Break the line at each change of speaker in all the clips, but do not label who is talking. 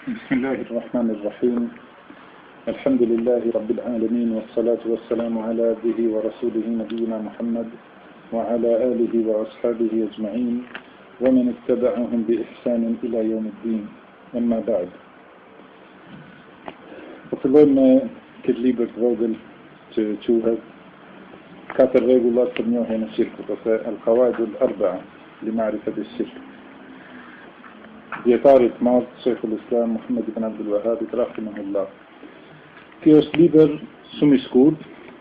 بسم الله الرحمن الرحيم. الحمد لله رب العالمين، والصلاة والسلام على عبده ورسوله نبينا محمد وعلى آله وأصحابه أجمعين ومن اتبعهم بإحسان إلى يوم الدين. أما بعد، وفضلنا كتليبر تفضل تشوهد كاتر ريغولات تبنيوها هنا الشركة القواعد الأربعة لمعرفة الشرك. ديتارة ماض شيخ الإسلام محمد بن عبد الوهاب رحمه الله. كيوس ليبر سومي سكود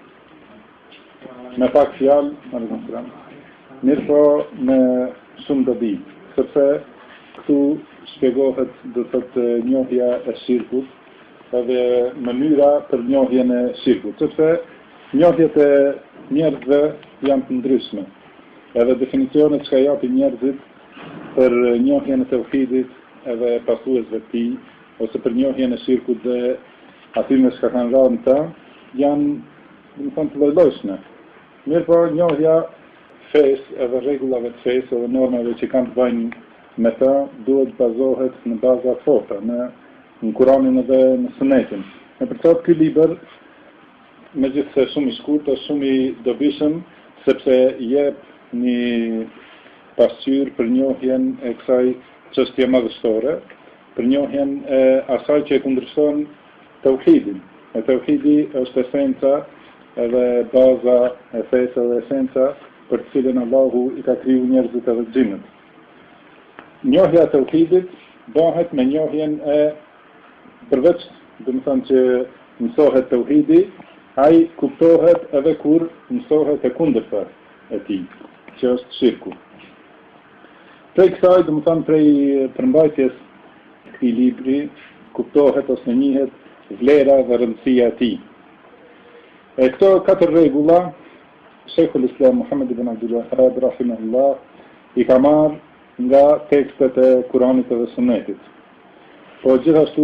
me pak fjalë, mirë me shumë dobi, sepse këtu shpjegohet do të thotë njohja e shirkut, edhe mënyra për njohjen e shirkut, sepse njohjet e njerëzve janë të ndryshme, edhe definicionet që ka japin njerëzit për njohjen e tauhidit edhe pasuesve të tij, ose për njohjen e shirkut dhe atyre që kanë rënë ta, janë të lloj-llojshme. Mirë po, njohja fesë edhe rregullave të fesë edhe normave që kanë të bëjnë me ta duhet bazohet në baza të forta, në Kuranin edhe në Sunetin. Me përçat ky libër, megjithëse shumë i shkurt, është shumë i dobishëm, sepse jep një pasqyrë për njohjen e kësaj çështje madhështore, për njohjen e asaj që e kundërshton tauhidin. E tauhidi është esenca edhe baza e fesë dhe esenca për të cilën Allahu i ka kriju njerëzit edhe xhinët. Njohja e tauhidit bëhet me njohjen e përveç, do të thonë që mësohet tauhidi, ai kuptohet edhe kur mësohet e kundërta e tij, që është shirku. Prej kësaj, do të thonë prej përmbajtjes këtij libri, kuptohet ose njihet vlera dhe rëndësia e tij. E këto 4 rregulla, Sheikhul Islam Muhammed ibn Abdul Wahhab rahimahullah i ka marrë nga tekstet e Kuranit dhe Sunetit. Po gjithashtu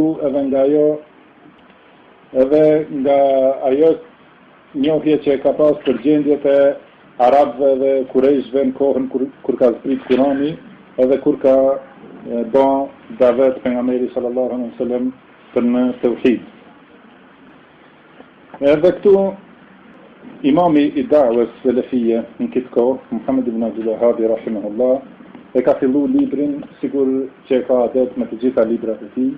edhe nga ajo njohje që ka pas për gjendjet e arabëve dhe kurejshve në kohën kur ka zbrit Kurani, edhe kur ka bën davet pejgamberi sallallahu alaihi wasallam për në tauhid. Edhe këtu imami i da'wes selefie në këtë kohë, Muhammed ibn Abdul Wahhab rahimahullah, e ka fillu librin sikur që ka adet me të gjitha librat e tij,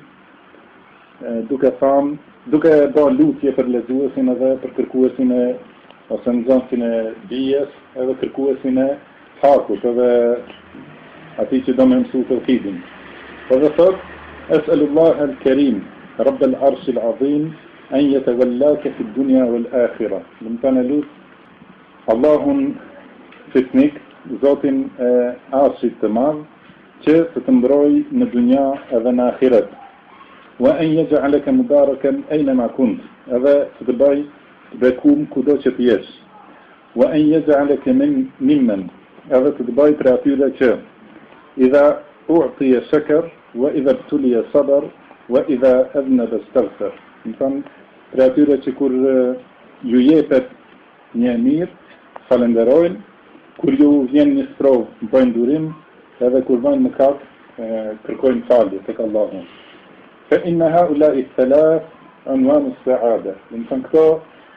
duke bërë lutje për lexuesin edhe për kërkuesin e ose nxënësin e dijes, edhe kërkuesin e hakut, edhe atij që do me mësu tauhidin. Edhe thot: Es'alullah al-Karim, Rabb al-Arsh al-Azim, an yatawallaka fi ad-dunya wal-akhirah. Domethënë lut Allahun fitnik, Zotin e Arshit të Madh, që të mbrojë në dunja edhe në ahiret. Wa an yaj'alaka mubarakan aynama kunt, edhe të bëj bekum kudo që të jesh. Wa an yaj'alaka mimman, edhe të bëj për atyre që idha u'tiya shakar wa idha ibtuliya sabar wa idha adnaba istaghfar. Domethënë për atyre që kur ju jepet një mirë, falenderojnë, kur ju vjen një sprov, bëjnë durim, edhe kur bëjnë mëkat, kërkojnë falje tek Allahu. Fa inna ha'ula'i thalath unwan as-sa'ada. Domethënë këto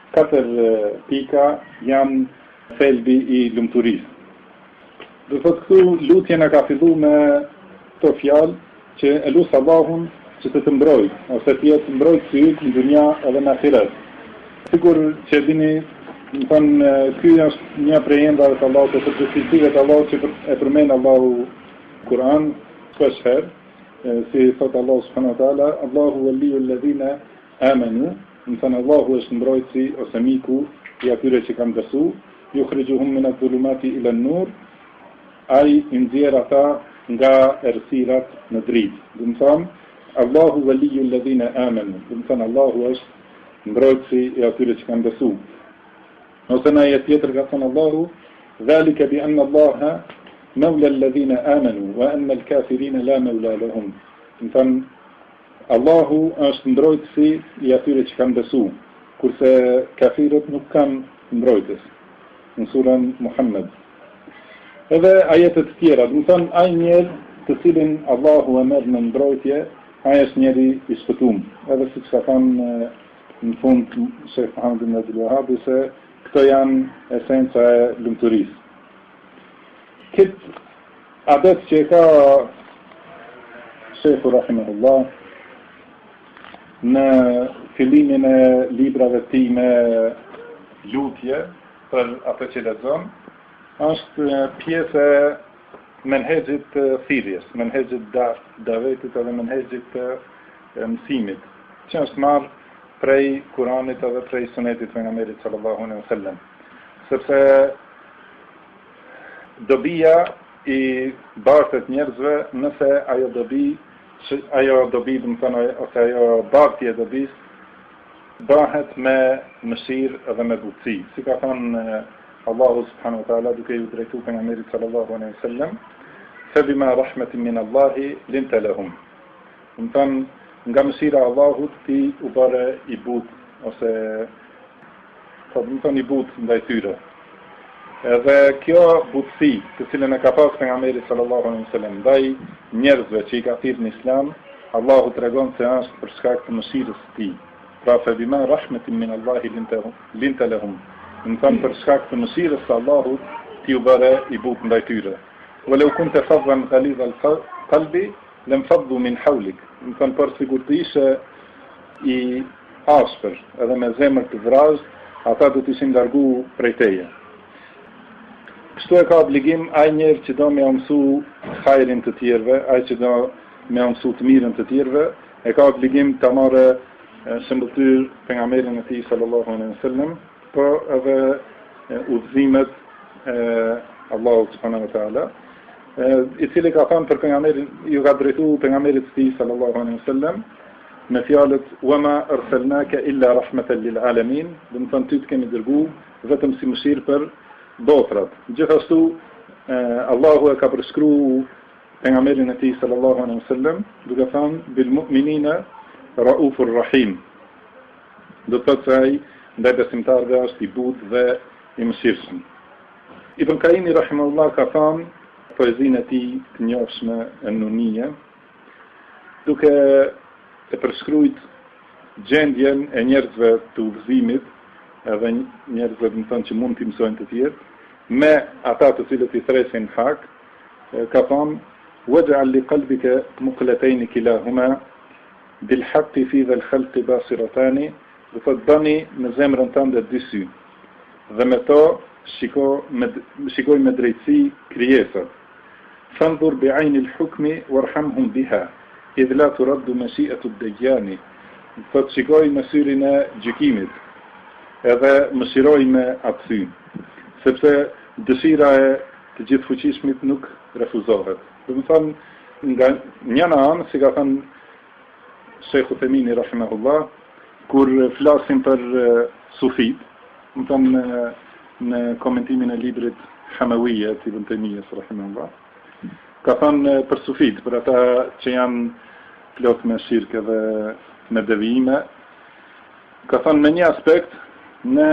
4 pika janë thelbi i lumturisë. Do thotë këtu lutjen e ka fillu me këto fjalë që e lut Allahun që të mbrojë, ose të jetë mbrojtës i yt në dunja edhe në ahiret. Sigur që dini, më thënë, ky është një prej emrave të Allahut, ose përgjithësive të Allahut që e përmend Allahu Kur'an shpesh herë, si thot Allahu subhanahu wa taala, Allahu waliyul ladhina amanu, më thënë Allahu është mbrojtësi ose miku i atyre që kanë besu, yukhrijuhum min adh-dhulumati ila an-nur, ai i nxjerr ata nga errësirat në dritë. Do të thonë Allahu waliyul ladhina amanu. Do të thonë Allahu është mbrojtësi i atyre që kanë besu. Ose në ajet tjetër ka thënë Allahu: "Dhalika bi anna Allaha mawla alladhina amanu wa anna al-kafirina la mawla lahum." Do të thonë Allahu është mbrojtësi i atyre që kanë besu, kurse kafirët nuk kanë mbrojtës. Në surën Muhammed. Edhe ajetet tjera, do të thonë ai njerëz të cilin Allahu e merr në mbrojtje, ai është njeri i shpëtuar. Edhe siç ka thënë në fund Sheh Muhammad ibn Abdul Wahhab se këto janë esenca e lumturisë. Këtë adet që ka Sheikhu rahimahullah në fillimin e librave të tij me lutje për atë që lexon, është pjesë e menhexhit të thirrjes, menhexhit davetit edhe menhexhit të mësimit, që është marrë prej Kuranit edhe prej Sunetit pejgamberit sallallahu alaihi wasallam. Sepse dobia i bartet njerëzve nëse ajo dobi, do të thonë, ose ajo bartje e dobis bëhet me mëshirë edhe me butësi. Si ka thënë Allahu subhanahu wa taala duke ju drejtuar pejgamberit sallallahu alaihi wasallam, fa bima rahmatin min Allahi linta lahum. Do të thonë, nga mëshira e Allahut ti u bëre i butë, ose do të thonë i butë ndaj tyre. Edhe kjo butësi, të cilën e ka pas pejgamberi sallallahu alaihi wasallam ndaj njerëzve që i ka thirrë në Islam, Allahu tregon se është për shkak të mëshirës së tij. Pra fa bima rahmatin min Allahi linta lahum. Në thënë për shkak të mëshirës së Allahut ti u bëre i butë ndaj tyre. Walau kunta faddan ghalidha al-qalbi lam faddu min hawlik. Në thënë për sigur të ishe i ashpër edhe me zemër të vrazhë, ata do të ishin largu prej teje. Kështu e ka obligim ai njeri që do me mësu hajrin të tjerëve, ai që do me mësu të mirën të tjerëve, e ka obligim të marrë shëmbëtyr pejgamberin e tij sallallahu alaihi wasallam, po edhe udhëzimet Allahu subhanahu wa taala, i cili ka thënë për pejgamberin, ju ka drejtuar pejgamberit të tij sallallahu alaihi wasallam me fjalët "Wama arsalnaka illa rahmatan lil alamin", do të thonë ty të kemi dërguar vetëm si mëshirë për botrat. Gjithashtu Allahu e ka përshkruar pejgamberin e tij sallallahu alaihi wasallam duke thënë bil mu'minina raufur rahim. Do të thotë se ai ndaj besimtarëve është i butë dhe i mëshirshëm. Ibn Kaimi rahimahullah ka thënë poezinë e tij të njohshme An-Nuniyya, duke e përshkruajt gjendjen e njerëzve të udhëzimit, edhe njerëzve do të thonë që mund të mësojnë të tjerë, me ata të cilët i thresin hak, ka thënë waj'al li qalbika muqlatayn kilahuma bil haqqi fi dhal khalqi basiratani. Do të bëni në zemrën tënde dy sy, dhe me to shikoj me drejtësi krijesat. Fanzur bi'ayni al-hukmi warhamhum biha, idh la turaddu mashi'atu ad-dajjani. Do të shikoj me syrin e gjykimit, edhe mëshiroj me atë sy, sepse dëshira e të gjithë fuqishmit nuk refuzohet. Do të thonë, nga njëna anë, si ka thënë Sheikh Uthemini rahimahullah, kur flasim për sufit, më thëmë në komentimin e librit Hamawiyya të Ibn Taymiyes rahimahullah, ka thënë për sufit, për ata që janë plot me shirkë dhe me devijime, ka thënë me një aspekt ne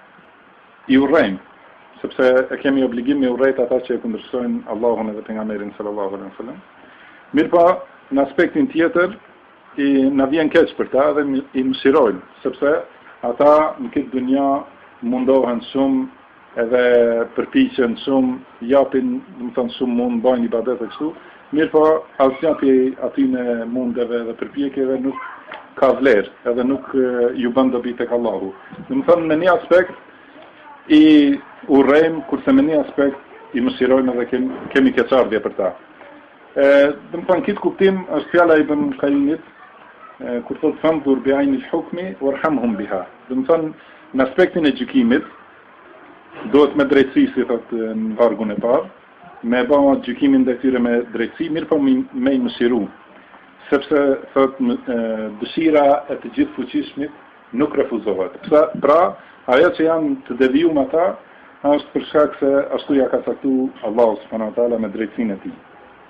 i urrejmë, sepse e kemi obligim me urrejt ata që e kundërshtojnë Allahun edhe pejgamberin sallallahu alaihi wasallam. Mirë pa, në aspektin tjetër, na vjen keq për ta dhe i mëshirojnë, sepse ata në këtë dunja mundohen shumë, edhe përpiqen shumë, japin, do të thonë shumë mund, bajnë ibadet e kështu, mirë po asnjë aty në mundeve dhe përpjekjeve nuk ka vlerë, edhe nuk ju bën dobi tek Allahu. Do të thonë në një aspekt i urrejmë, kurse në një aspekt i mëshirojnë edhe kemi keqardhje për ta. Do të thonë këtë kuptim është fjala e Ibn Qayyimit, kur thotë fanzur bi'ayni al-hukmi warhamhum biha. Do të thonë në aspektin e gjykimit duhet me drejtësi, si thotë në vargun e parë, me bë gjykimin ndaj tyre me drejtësi, mirë po me i mëshiru, sepse thotë dëshira e të gjithë fuqishmit nuk refuzohet. Pra, ajo që janë të devijuar ata është për shkak se ashtu ja ka caktuar Allahu subhanahu wa taala me drejtësinë e tij.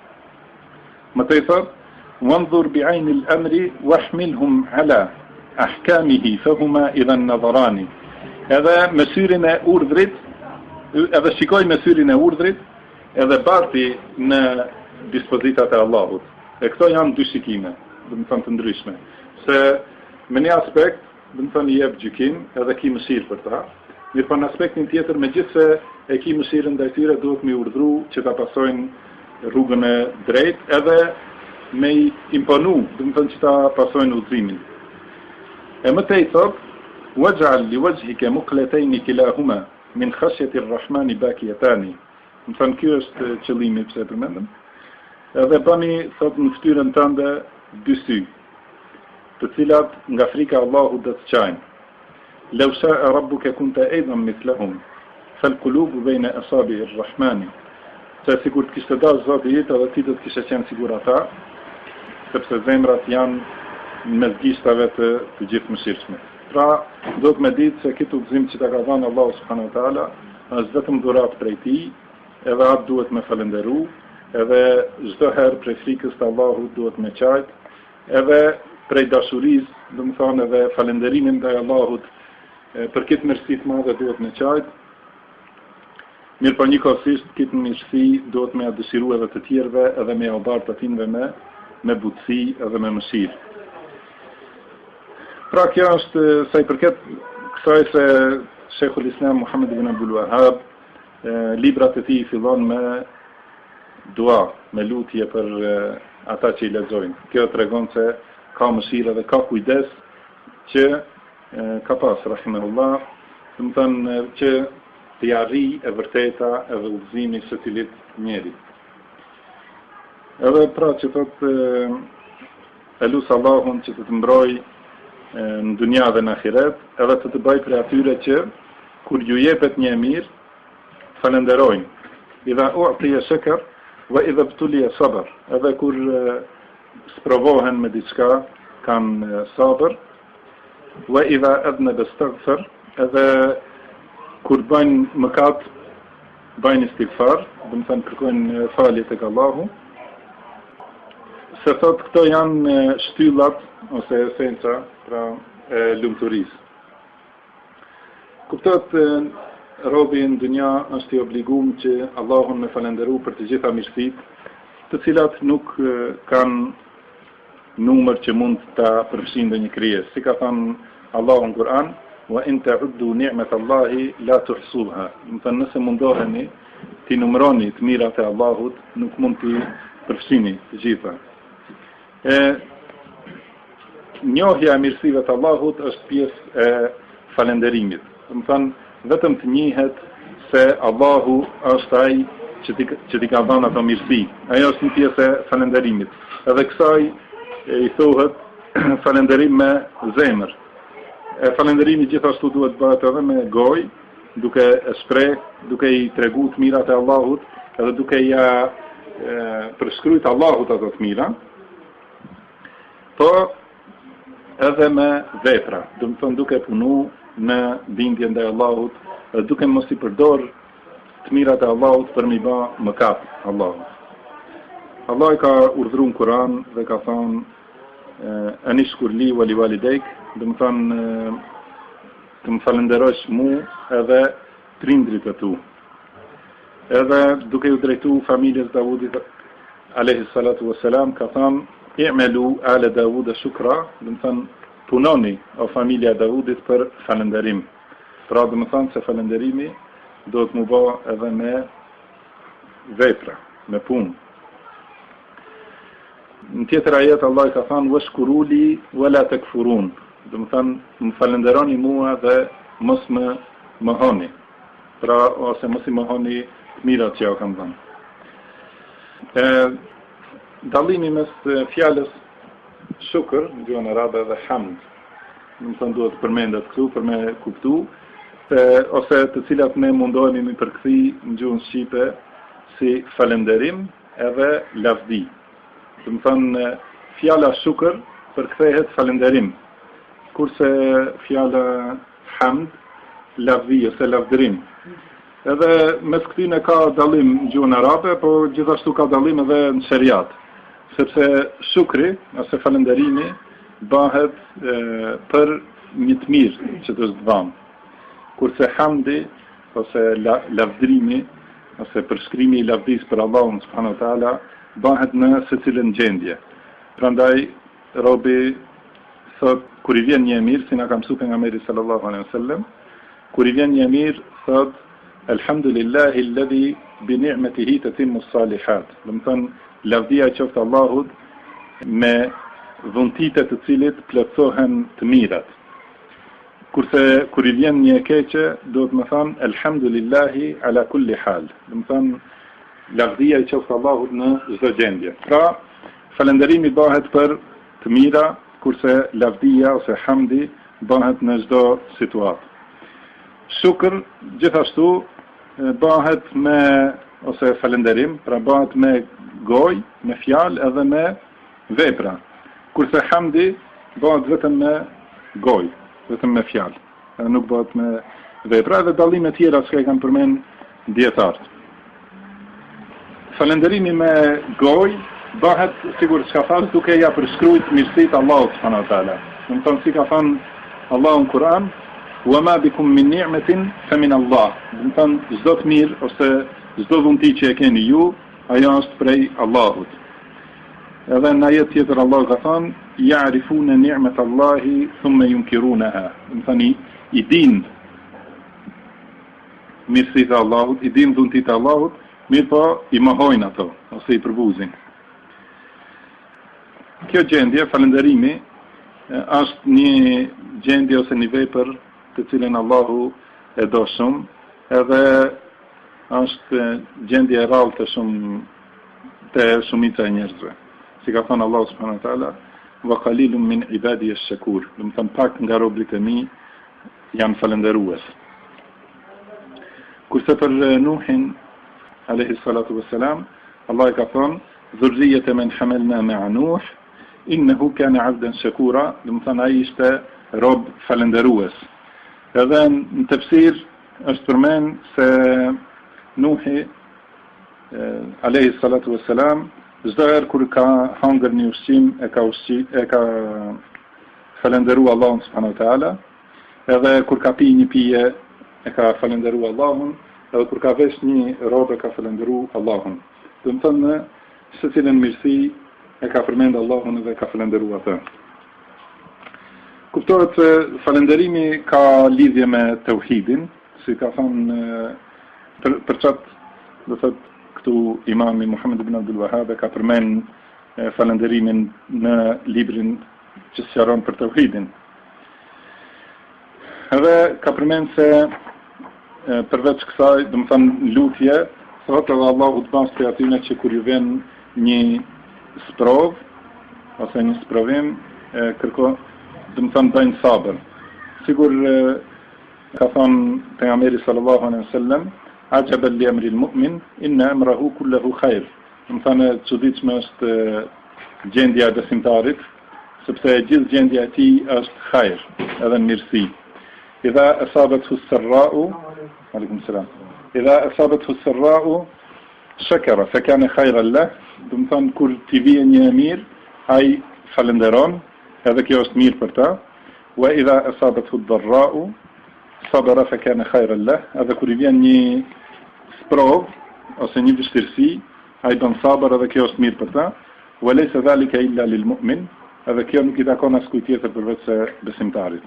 Më të thotë وانظر بعين الأمر واحملهم على أحكامه فهما إذا النظران. Edhe me syrin e urdhrit, edhe shikoj me syrin e urdhrit, edhe barti në dispozitat e Allahut. E këto janë dy shikime. dhe më thënë të ndryshme. Se me një aspekt, dhe më thënë i jep gjykim, edhe ki mëshirë për ta, mirë për në aspektin tjetër, me gjithë se e ki mëshirën ndaj tyre, duhet me urdhru që ta pasojnë rrugën e drejt, edhe me i imponu, dhe më thënë që ta pasojnë udhëzimin. E më tej thot, waj'al li wajhika muqlatayni kilahuma min khashyati ar-rahmani bakiyatani. Më thënë kjo është qëllimi pse e përmendëm. Edhe bani thot në fytyrën tënde dy sy, të cilat nga frika e Allahut do të çajnë. Law sha'a rabbuka kunta aidan mithlahum fal-qulubu bayna asabi' ar-rahmani. Se sikur të kishte dashur Zoti i edhe ti do të kishe qenë sigur ata, sepse zemrat janë mes gishtave të gjithë mëshirshme. Pra, do të me ditë se këtë udhëzim që ta ka dhënë Allahu subhanahu wa taala është vetëm dhuratë prej tij, edhe atë duhet me falenderu, edhe çdo herë prej frikës të Allahut duhet me qajt, edhe prej dashurisë, do të thonë edhe falenderimin ndaj Allahut për këtë mirësi të madhe duhet me qajt. Mirë për njëkohësisht këtë mirësi duhet me dëshiru edhe të tjerëve, edhe me obar të tinve me butësi edhe me mëshirë. Pra kjo është sa i përket kësaj se Sheikhul Islam Muhammed ibn Abdul Wahhab librat e tij fillon me dua, me lutje për ata që i lexojnë. Kjo tregon se ka mëshirë dhe ka kujdes që ka pas rahimahullah, do të thënë që të jarri e vërteta edhe udhëzimi së cilit njeri. Edhe pra që thot e lusë Allahun që të mbroj në dunja dhe në ahiret, edhe të bëj për atyre që kur ju jepet një mirë, falenderojnë. Idha u'tiya shakar wa idha btuliya sabr. Edhe kur sprovohen me diçka, kanë sabër. Wa idha adnaba istaghfar. Edhe kur bëjnë mëkat, bëjnë istighfar, do të thënë kërkojnë falje tek Allahu. Se thot këto janë shtyllat ose esenca pra e lumturisë. Kuptohet robi në dunja është i obliguar që Allahun me falenderu për të gjitha mirësitë, të cilat nuk kanë numër që mund ta përfshijnë ndonjë krijesë. Si ka thënë Allahu në Kur'an, wa in ta'uddu ni'matallahi la tuhsuha. Do të thënë nëse mundoheni ti numëroni të mirat e Allahut, nuk mund t'i përfshini të gjitha. Njohja e mirësive të Allahut është pjesë e falenderimit. Do të thënë vetëm të njihet se Allahu është ai që t'i ka dhënë ato mirësi. Ajo është një pjesë e falenderimit. Edhe kësaj i thuhet falenderim me zemër. Falenderimi gjithashtu duhet bëhet edhe me gojë, duke e shpreh, duke i tregu të mirat e Allahut, edhe duke ja përshkruajt Allahut ato të mira. Po edhe me vepra, do të thonë duke punu në bindje ndaj Allahut, duke mos i përdor të mirat e Allahut për mi bë mëkat Allahut. Allah i ka urdhëruar në Kur'an dhe ka thënë anishkur li wa liwalidayk, do të thonë të më falenderosh mu edhe prindrit e tu. Edhe duke u drejtu familjes Davudit alayhi salatu wassalam ka thënë i'malu ala Davuda shukra, do të thënë punoni o familja Davudit për falenderim. Pra do të thënë se falenderimi do të më bëjë edhe me vepra, me punë. Në tjetër ajet Allah i ka thënë washkuruli wala takfurun. Do të thënë më falenderoni mua dhe mos më mohoni. Pra ose mos i mohoni mirat që ja kam dhënë. Dallimi mes fjalës shukr në gjuhën arabe dhe hamd. Do të thënë duhet përmendet këtu për me kuptu ose të cilat ne mundohemi mi përkthi në gjuhën shqipe si falenderim edhe lavdi. Do të thënë fjala shukr përkthehet falenderim, kurse fjala hamd lavdi ose lavdërim. Edhe mes këtyne ka dallim në gjuhën arabe, po gjithashtu ka dallim edhe në sheriat, sepse shukri ose falenderimi bëhet për një të mirë që të është dhënë, kurse hamdi ose lavdërimi ose përshkrimi i lavdis për Allahun subhanahu wa taala bëhet në secilën gjendje. Prandaj robi thot, kur I vjen një mirë, si na ka mësuar pejgamberi sallallahu alaihi wasallam, kur I vjen një mirë, thot, Alhamdulillahi alladhi bi ni'matihi tatimmu s-salihat. Do të thonë, lavdia qoftë Allahut me dhuntitë të cilit plotësohen të mirat. Kurse kur I vjen një e keqe, do të më thonë Alhamdulillahi ala kulli hal. Do të thonë, lavdia qoftë Allahut në çdo gjendje. Pra, falënderimi bëhet për të mira, kurse lavdia ose hamdi bëhet në çdo situatë. Shukr gjithashtu bëhet me ose falënderim, pra bëhet me gojë, me fjalë edhe me vepra. Kurse hamdi bëhet vetëm me gojë, vetëm me fjalë, edhe nuk bëhet me vepra, dhe dallime tjera që kanë përmend dietarët. Falënderimi me gojë bëhet sigur çka thash duke ja përshkruajtur mirësitë Allahut subhanahu wa taala. Do të thonë si ka thënë Allahu në Kur'an, wa ma bikum min ni'matin fa min Allah. Do të thonë çdo të mirë ose çdo dhunti që e keni ju, ajo është prej Allahut. Edhe në ajet tjetër Allah ka thënë, ya'rifuna ni'mat Allahi thumma yunkirunaha. Do të thonë I din mirësitë e Allahut, I din dhuntitë e Allahut, mirë po I mohojnë ato ose I përbuzin. Kjo gjendje, falënderimi, është një gjendje ose një vepër të cilën Allahu e do shumë, edhe është gjendje e rrallë të shumica e njerëzve. Si ka thënë Allahu subhanahu wa taala, wa qalilun min ibadi ash-shakur. Do të thënë pak nga robërit e mi janë falënderues. Kurse për Nuhin alayhi salatu wassalam, Allah ka thënë, dhurriyyata man hamalna ma'a Nuh, innehu kana 'abdan shakura. Do të thënë ai ishte rob falënderues. Edhe në tefsir është përmend se Nuhi alayhi salatu wassalam çdo herë kur ka hangër një ushqim e ka falënderuar Allahun subhanahu wa taala, edhe kur ka pi një pije e ka falënderuar Allahun, edhe kur ka vesh një robë e ka falënderuar Allahun. Do të thonë se cilën mirësi e ka përmend Allahun dhe ka falënderuar atë. Kuptohet se falënderimi ka lidhje me tauhidin, si ka thënë për çat, do thotë këtu imami Muhammed ibn Abdul Wahhab ka përmend falënderimin në librin që sqaron për tauhidin. Edhe ka përmend se përveç kësaj, do të thonë lutje, thotë edhe Allahu të bashkë për atyne që kur ju vjen një sprov ose një sprovim, do të thonë bëjnë sabër. Sigur ka thënë pejgamberi sallallahu alaihi wasallam, ajaban li amri al-mu'min inna amrahu kulluhu khair. Do të thonë çuditshme është gjendja e besimtarit, sepse gjithë gjendja e tij është khair, edhe mirësi. Idha asabathu as-sarra'u, alaykum salam. Idha asabathu as-sarra'u shakara fa kana khayran lahu. Do të thonë kur t'i vjen një mirë, ai falënderon, edhe kjo është mirë për ta. Wa idha asabathu ad-darra'u sabara fa kana khayran lahu. Edhe kur I vjen një sprov ose një vështirësi, ai bën sabër, edhe kjo është mirë për ta. Wa laysa dhalika illa lil mu'min. Edhe kjo nuk I takon askujt tjetër përveç se besimtarit.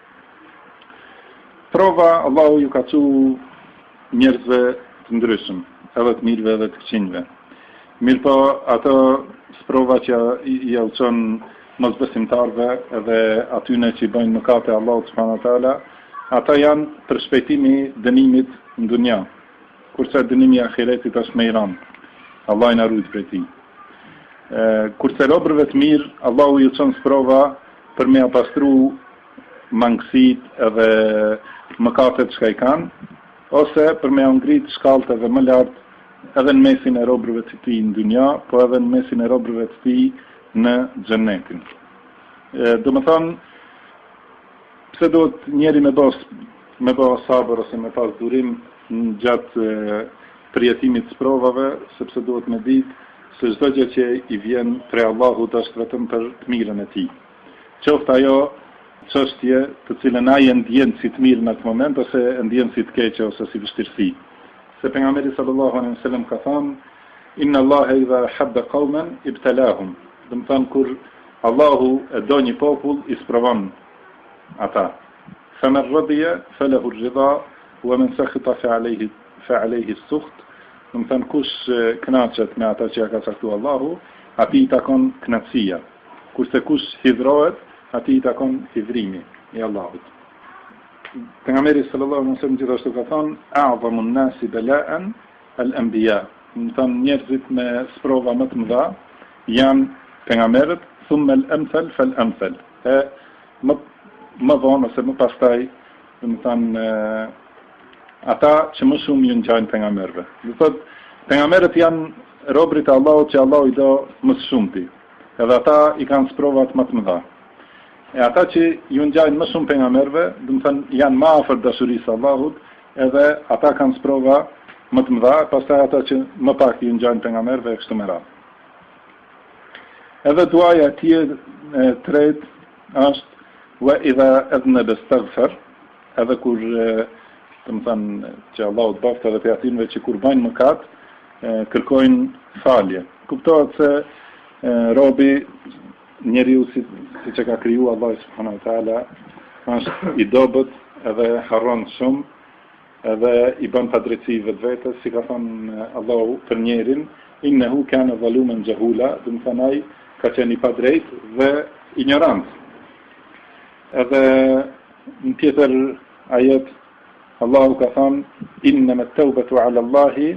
Prova Allahu ju ka çu njerëzve të ndryshëm, edhe të mirëve edhe të këqinjve. Mirë po ato sprova që I auçon mosbesimtarve edhe atyne që I bëjnë mëkate Allahu subhanahu wa taala, ata janë për shpejtimi dënimit në dunja, kurse dënimi I ahiretit është më I rëndë. Allah I na ruaj prej tij. Kurse robërve të mirë, Allahu ju çon sprova për me pastru mangësitë edhe mëkatet që I kanë, ose për me ngrit shkallët edhe më lartë edhe në mesin e robërve të tij në dunja, po edhe në mesin e robërve të tij në xhenetin. Do të thonë, pse duhet njeri me bë sabër ose me pas durim gjatë përjetimit të provave, sepse duhet me ditë se çdo gjë që I vjen prej Allahut është vetëm për të mirën e tij. Qoftë ajo çështje të cilën ai e ndjen si të mirë në atë moment, ose e ndjen si të keqe ose si vështirësi. Se pejgamberi sallallahu alaihi wasallam ka thënë, inna Allaha idha habba qauman ibtalahum. Do të thonë kur Allahu e do një popull i sprovon ata. Faman radiya falahu ar-ridha wa man sakhita fa alayhi as-sukht. Do të thënë kush kënaqet me ata që ja ka caktuar Allahu, atij i takon kënaqësia. Kurse kush hidhrohet, atij i takon hidhrimi i Allahut. Pejgamberi sallallahu alaihi wasallam gjithashtu ka thënë: "A'zamu an-nasi bala'an al-anbiya." Do të thënë njerëzit me sprova më të mëdha janë pejgamberët, thumma al-amthal fal-amthal. Më vonë ose më pastaj, do të thënë ata që më shumë ju ngjajnë pejgamberëve. Do thotë pejgamberët janë robërit e Allahut që Allahu i do më së shumti. Edhe ata i kanë sprovat më të mëdha. E ata që ju ngjajnë më shumë pejgamberëve, do të thënë janë më afër dashurisë së Allahut, edhe ata kanë sprova më të mëdha, pastaj ata që më pak ju ngjajnë pejgamberëve kështu me radhë. Edhe duaja e tretë është wa idha adnaba astaghfar, edhe kur do të thënë që Allahu të baftë edhe pejgamberëve që kur bëjnë mëkat, kërkojnë falje. Kuptohet se robi njeriu siç e ka kriju Allahu subhanahu wa taala është i dobët edhe harron shumë edhe i bën padrejti vetvetes, si ka thënë Allahu për njerin, innehu kana zaluman jahula, do të thënë ai ka qenë i padrejt dhe ignorant. Edhe në tjetër ajet Allahu ka thënë innama at-taubatu 'ala Allahi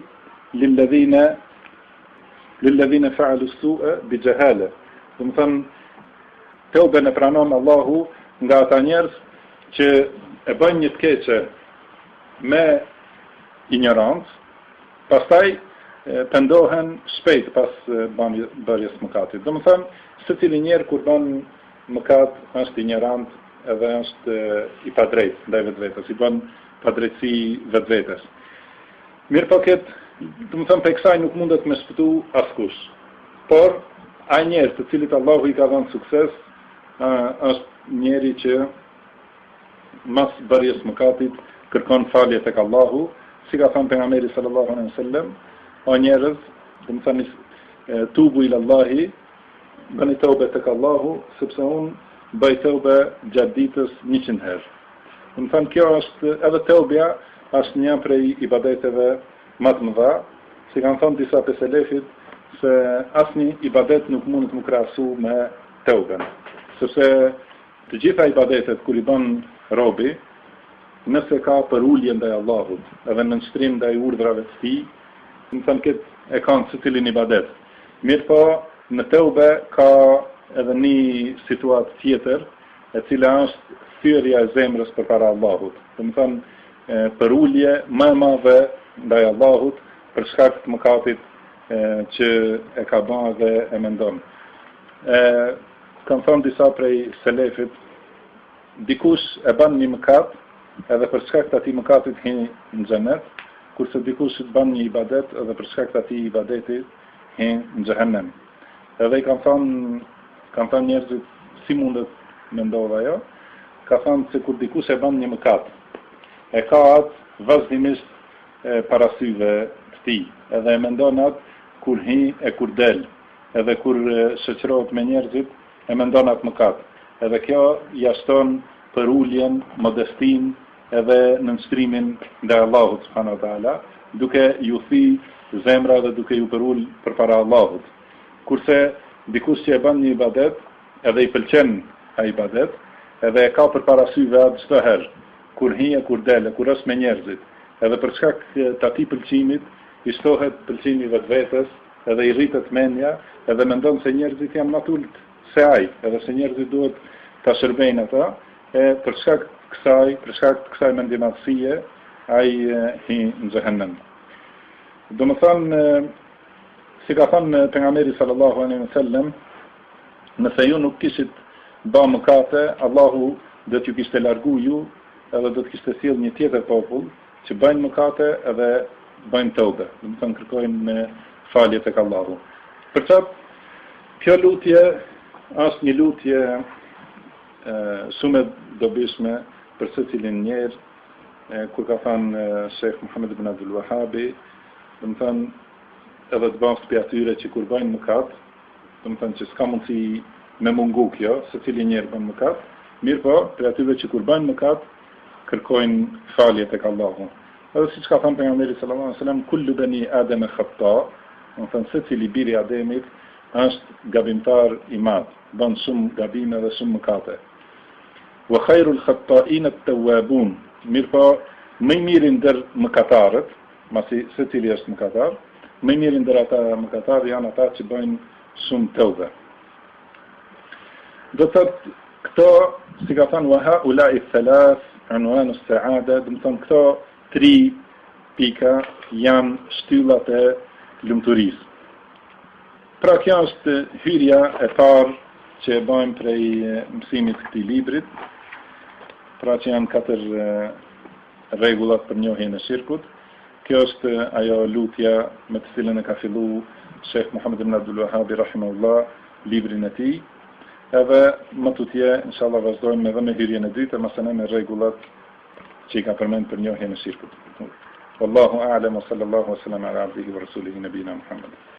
lilladhina fa'alu as-su'a bijahala. Do të thënë teuben e pranon Allahu nga ata njerëz që e bëjnë një të keqe me ignorancë, pastaj pendohen shpejt pas bërjes mëkatit. Do të thënë secili njerë kur bën mëkat është ignorant edhe është i padrejt ndaj vetvetes, i bën padrejtësi vetvetes. Mirë po këtë, do të thënë për kësaj nuk mundet me shpëtu askush. Por ai njerëz të cilit Allahu i ka dhënë sukses, është njeri që mas bërjes mëkatit kërkon falje tek Allahu, si ka thënë pejgamberi sallallahu alaihi wasallam, o njerëz, do të thënë tubu ila Allahi, bëni tobe tek Allahu, sepse unë bëj tobe gjatë ditës 100 herë. Do të thënë kjo është edhe tobja është një prej ibadeteve më të mëdha, si kanë thënë disa peselefit, se asnjë ibadet nuk mund të më krahasu me teuben. Sepse të gjitha ibadetet kur i bën robi, nëse ka për ulje ndaj Allahut, edhe në nënshtrim ndaj urdhrave të tij, do të thënë këtë e kanë secilin ibadet. Mirë po, në teube ka edhe një situatë tjetër, e cila është thyrja e zemrës përpara Allahut. Do të thënë për ulje më e madhe ndaj Allahut për shkak të mëkatit që e ka bërë dhe e mendon. Kanë thënë disa prej selefit, dikush e bën një mëkat edhe për shkak të atij mëkatit hin në xhenet, kurse dikush bën një ibadet edhe për shkak të atij ibadetit hin në xhehenem. Edhe i kanë thënë njerëzit si mundet me ndodha ajo, ka thënë se kur dikush e bën një mëkat, e ka atë vazhdimisht para syve të tij, edhe e mendon atë kur hi e kur del, edhe kur shoqërohet me njerëzit, e mendon atë mëkat. Edhe kjo ja shton për uljen, modestin edhe nënshtrimin ndaj Allahut subhanahu wa taala, duke ju thi zemra dhe duke ju përul përpara Allahut. Kurse dikush që e bën një ibadet, edhe i pëlqen ai ibadet, edhe e ka përpara syve atë çdo herë, kur hi e kur del, kur është me njerëzit, edhe për shkak të atij pëlqimit, i shtohet pëlqimi vetvetes, edhe i rritet mendja, edhe mendon se njerëzit janë më të ulët se ai, edhe se njerëzit duhet ta shërbejnë ata, për shkak të kësaj mendjematësie, ai hi në xhehenem. Domethënë, si ka thënë pejgamberi sallallahu alaihi wasallam, nëse ju nuk kishit bë mëkate, Allahu do t'ju kishte largu ju, edhe do të kishte sjell një tjetër popull që bëjnë mëkate edhe bëjnë tobe. Domethënë kërkojnë falje tek Allahu. Përçat kjo lutje është një lutje shumë e dobishme për secilin njerëz, kur ka thënë Sheikh Muhammad ibn Abdul Wahhabi, domethënë edhe të bëjnë shtëpi atyre që kur bëjnë mëkat, domethënë që s'ka mundësi me mungu kjo, se cili njerë bën mëkat, mirë po, për atyve që kur bëjnë mëkat, kërkojnë falje tek Allahu. Edhe siç ka thënë pejgamberi sallallahu alajhi wasallam, kullu bani Adem khata, do të thënë se cili biri i Ademit është gabimtar i madh, bën shumë gabime dhe shumë mëkate. Wa khairul khata'in at-tawwabun, mirë po, më i miri ndër mëkatarët, masi se cili është mëkatar, më i miri ndër ata mëkatarë janë ata që bëjnë shumë tëvbe. Do të thotë këto, si ka thënë wa haula'i thalath unwanu as-sa'ada, do të thonë këto 3 pika janë shtyllat e lumturisë. Pra kjo është hyrja e parë që e bëjmë prej mësimit të këtij librit, pra që janë 4 rregullat për njohjen e shirkut. Kjo është ajo lutja me të cilën e ka filluar Sheikh Muhammad ibn Abdul Wahhab rahimahullah librin e tij. Edhe më tutje, inshallah vazhdojmë edhe me hyrjen e dytë, mësane me rregullat që i ka përmend për njohjen e shirkut. Wallahu a'lam wa sallallahu wa sallam ala abdihi wa rasulihi nabina Muhammad.